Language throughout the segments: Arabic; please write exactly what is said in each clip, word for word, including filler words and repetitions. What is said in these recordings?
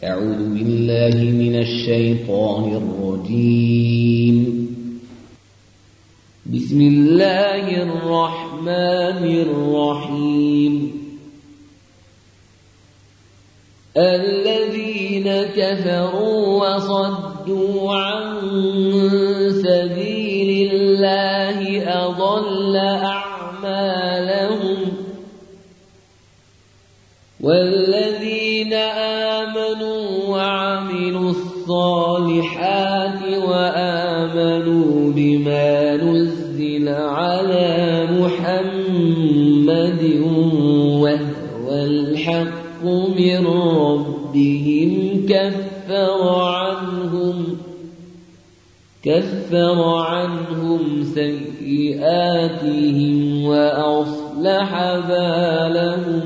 أعوذ بالله من الشيطان الرجيم. بسم الله الرحمن الرحيم. الذين كفروا وصدوا عن سبيل الله أضل أعمالهم، والذين آمنوا وعملوا الصالحات وآمنوا بما نزل على محمد وهو الحق من ربهم كفر عنهم كفر عنهم سيئاتهم وأصلح بالهم.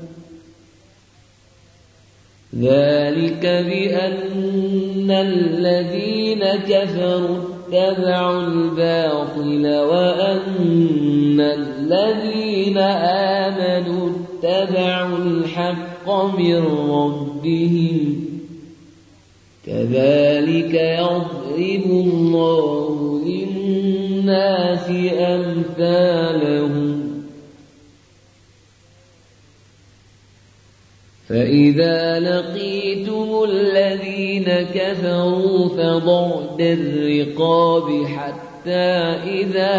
ذلك بأن الذين كفروا اتبعوا الباطل وأن الذين آمنوا اتبعوا الحق من ربهم. كذلك يضرب الله للناس أمثالهم. فإذا لقيتم الذين كفروا فضرب الرقاب حتى إذا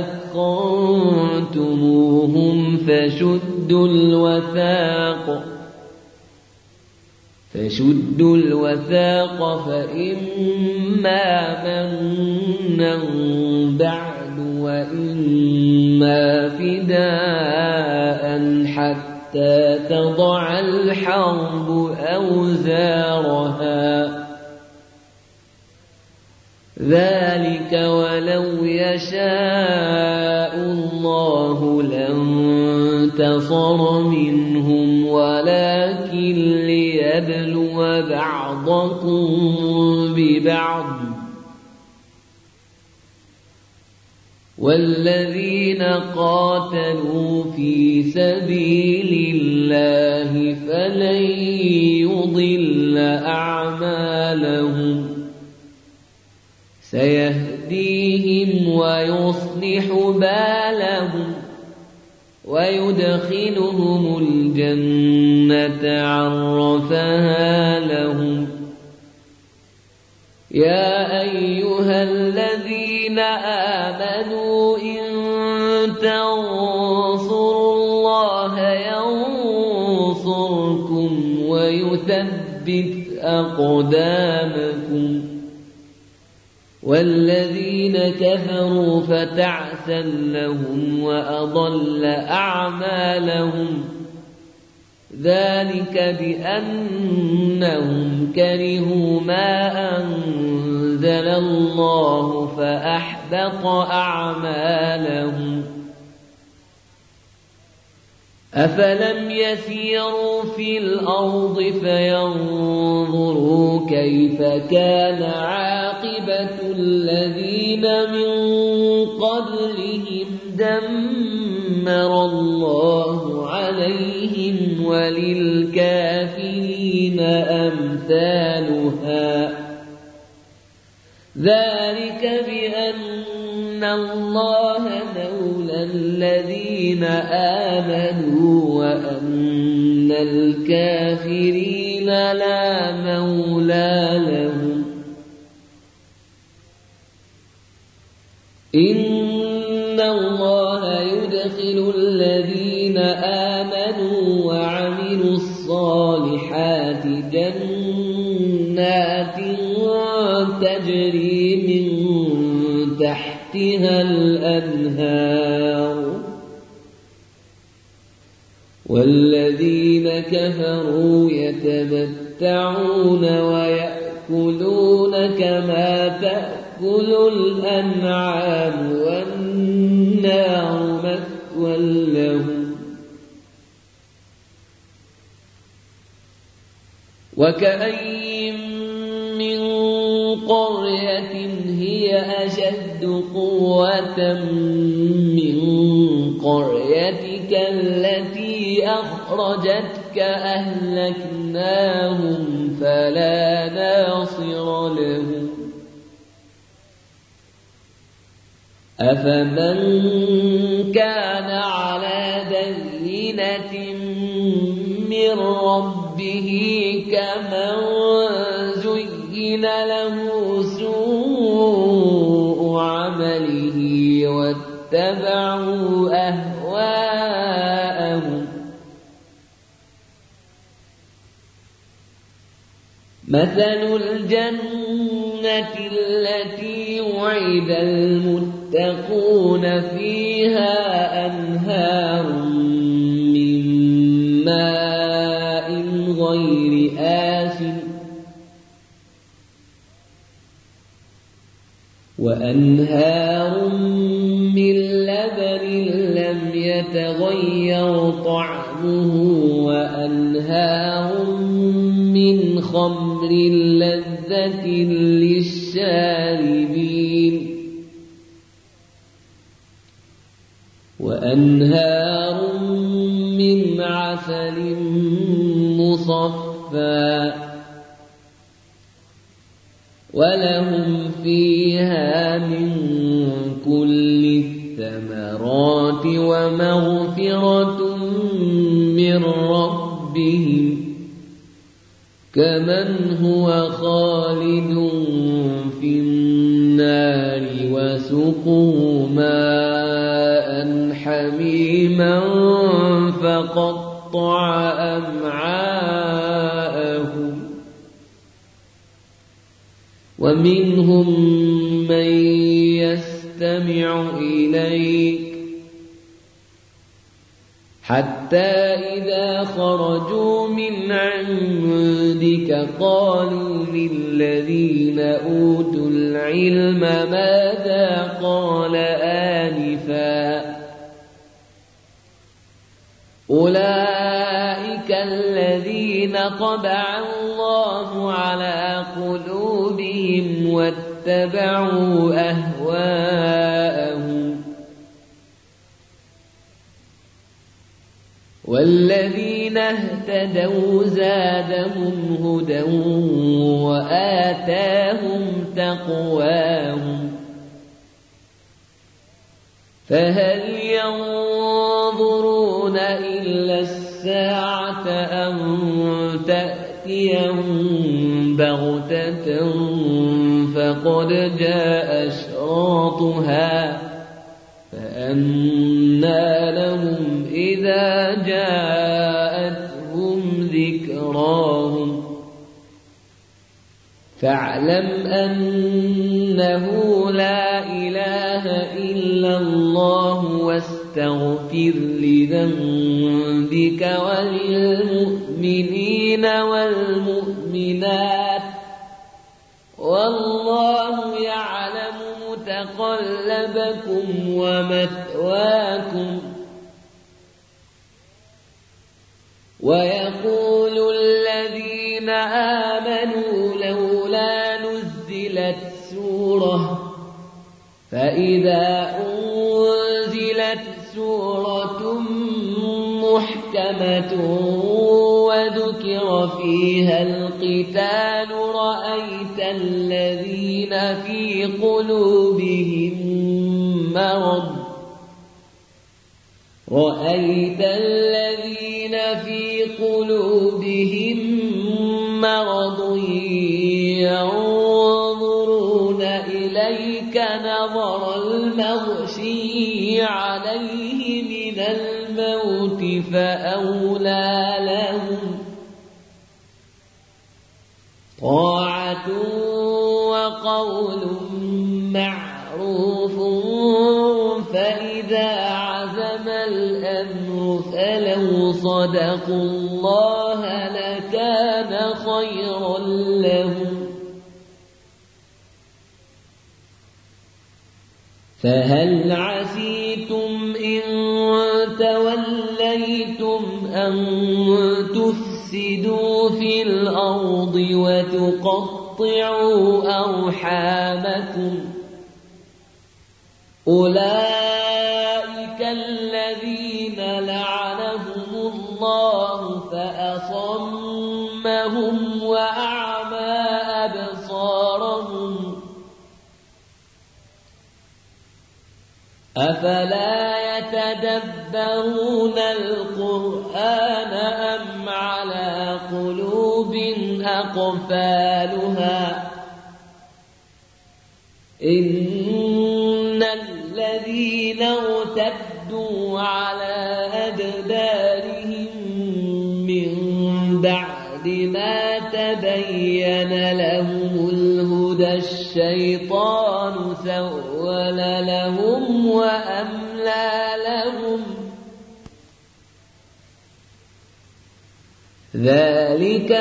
أثخنتموهم فشدوا الوثاق فشدوا الوثاق فإما منا بعد وإما فداء حتى تضع الحرب أوزارها. ذلك ولو يشاء الله لانتصر منهم ولكن ليبلو بعضكم ببعض. والذين قاتلوا في سبيل الله فلن يضل أعمالهم سيهديهم ويصلح بالهم ويدخلهم الجنة عرفها لهم. يا أيها الذين آمنوا إن تنصروا الله ينصركم ويثبت أقدامكم. والذين كفروا فتعسا لهم وأضل أعمالهم. ذلك بأنهم كرهوا ما أنزل الله فأحبط أعمالهم. أفلم يسيروا في الأرض فينظروا كيف كان عاقبة الذين من قبلهم دمر الله عليهم وللكافرين أمثالها. ذلك بأن الله مولى الذين آمنوا وأن الكافرين لا مولى لهم. إن الله يدخل الذين آمنوا وعملوا الصالحات جنات تجري من تحتها الأنهار. والذين كفروا يتمتعون ويأكلون كما تأكل الأنعام والنار مثوى لهم. وكأين من قرية هي أشد قوة من قريتك التي أخرجتك أهلكناهم فلا ناصر له أفمن كان على بينة من ربه كمن زين له سوء عمله واتبعوا أهواءهم مثل الجنة التي وعد المتقون فيها أنهار من ماء غير آسن وأنهار من لبن لم يتغير طعمه وأنهار من خمر لذة للشاربين وأنهار من عسل مصفى ولهم فيها من كل الثمرات ومغفرة من ربهم كمن هو خالد في النار وسقوا ماء حميما فقطع أمعاءهم ومنهم من يستمع إليك حتى إذا خرجوا من عندك قالوا للذين أوتوا العلم ماذا قال آنفا أولئك الذين طبع الله على قلوبهم واتبعوا أهواءهم والذين اهتدوا زادهم هدى وآتاهم تقواهم فهل ينظرون إلا الساعة أن تأتيهم بغتة فقد جاء أشراطها فأنى لهم إذا جاءتهم ذكراهم فاعلم أنه لا إله إلا الله واستغفر لذنبك وللمؤمنين والمؤمنات والله يعلم متقلبكم ومثواكم ويقول الذين آمنوا لولا نزلت سورة فإذا أنزلت سورة محكمة وذكر فيها القتال رأيت الذين في قلوبهم مرض رأيت الذين في قلوبهم مرض ينظرون إليك نظر المغشي عليه من الموت فأولى لهم طاعة وقول معروف فإذا عزم الأمر فلو صدقوا الله لكان خيرا لهم فهل عسيتم إن توليتم أن تفسدوا في الأرض وتقطعوا أرحامكم أولئك الذين لعنهم الله فأصمهم وأعلمهم أفلا يتدبرون القرآن أم على قلوب أقفالها إن الذين ارتدوا على أدبارهم من بعد ما تبين لهم الهدى الشيطان سول لهم وأملى لهم ذلك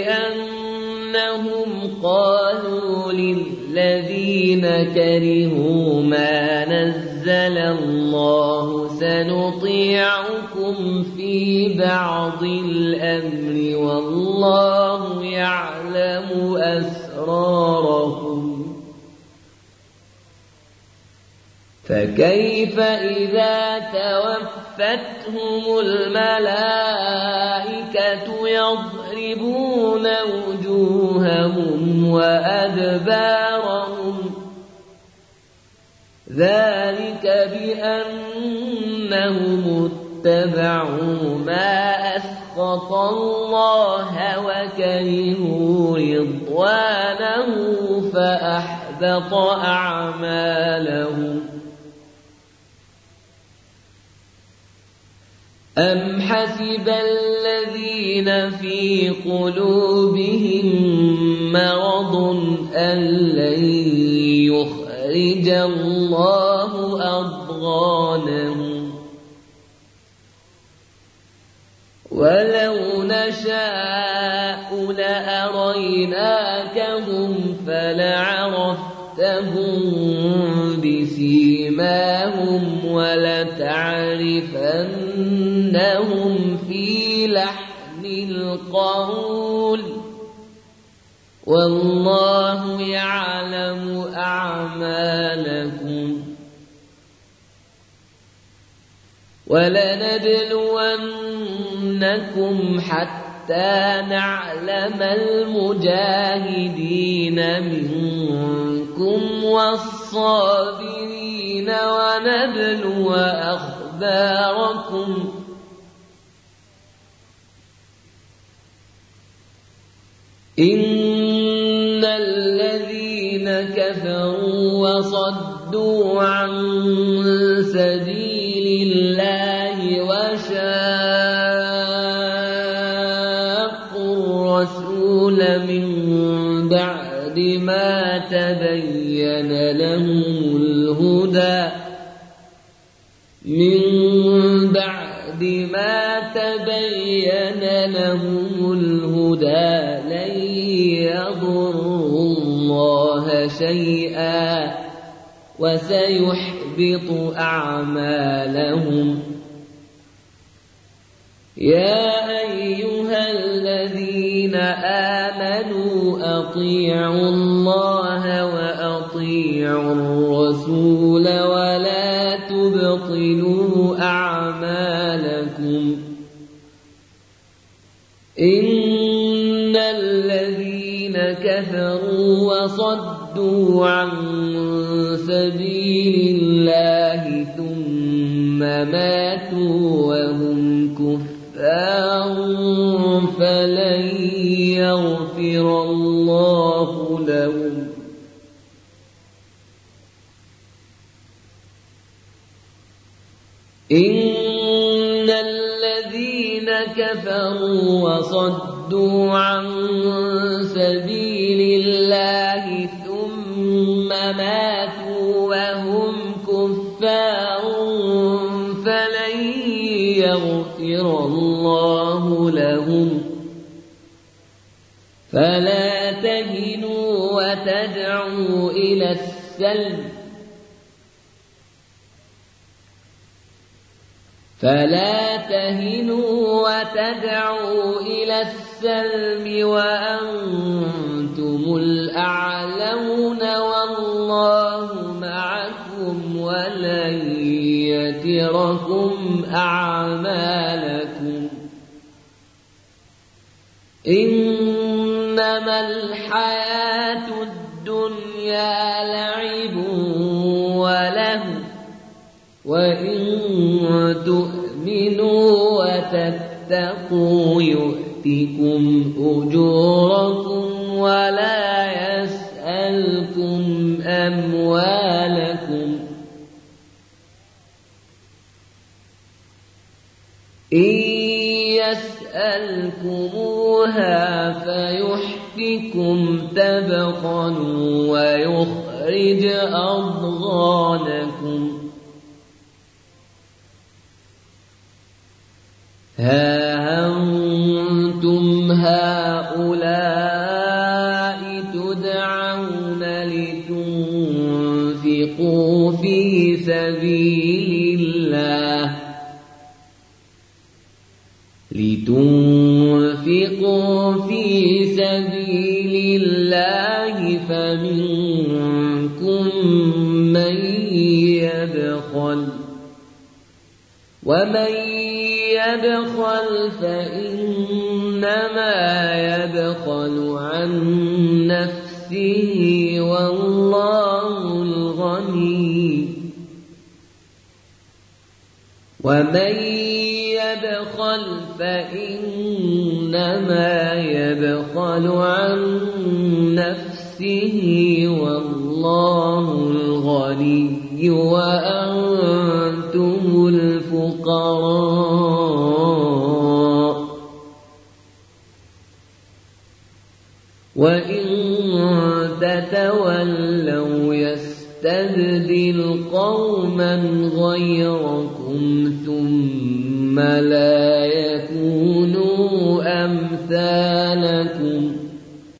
بأنهم قالوا للذين كرهوا ما نزل الله سنطيعكم في بعض الأمر والله يعلم أسرارهم فكيف إذا توفتهم الملائكة يضربون وجوههم وأدبارهم ذلك بأنهم اتبعوا ما أسخط الله وكرهوا رضوانه فأحبط أعمالهم أم حسب الذين في قلوبهم مرض أن لن يخرج الله أضغانهم ولو نشاء لأريناكهم فلعرفتهم بسيماهم ولتعرفنهم في لحن القول والله يعلم أعمالكم ولنبلونكم حتى نعلم المجاهدين منكم والصابرين ونبلو أخباركم إن الذين كفروا وصدوا عن سبيل الله وشاقوا الرسول من بعد ما تبين لهم الهدى من بعد ما تبين لهم الهدى لن يضروا الله شيئا وسيحبط أعمالهم يا أيها الذين آمنوا أطيعوا الله وأطيعوا الرسول ولا تبطلوا أعمالكم إن الذين كفروا وصدوا عن سبيل الله ثم ماتوا وهم كفار فلن يغفر الله لهم إن الذين كفروا وصدوا عن سبيل الله ثم ماتوا وهم كفار فلن يغفر الله لهم فلا تهنوا وتدعوا إلى السلم فلا تهنوا وتدعوا إلى السلم وأنتم الأعلون والله معكم ولن يتركم أعمالكم إنما الحياة الدنيا لعب وله وإن تؤمنوا وتتقوا يؤتكم أجوركم ولا يسألكم أموالكم إن يسألكموها فيحفكم تبخلوا ويخرج أضغانكم ها أنتم هؤلاء تدعون لتنفقوا في سبيل الله لتنفقوا في سبيل الله فمنكم من يبخل ومن يبخل فإنما يبخل عن نفسه والله الغني ومن يبخل فإنما يبخل عن نفسه والله الغني وأنتم الفقراء وإن تتولوا يستبدل قوما غيركم ثم لا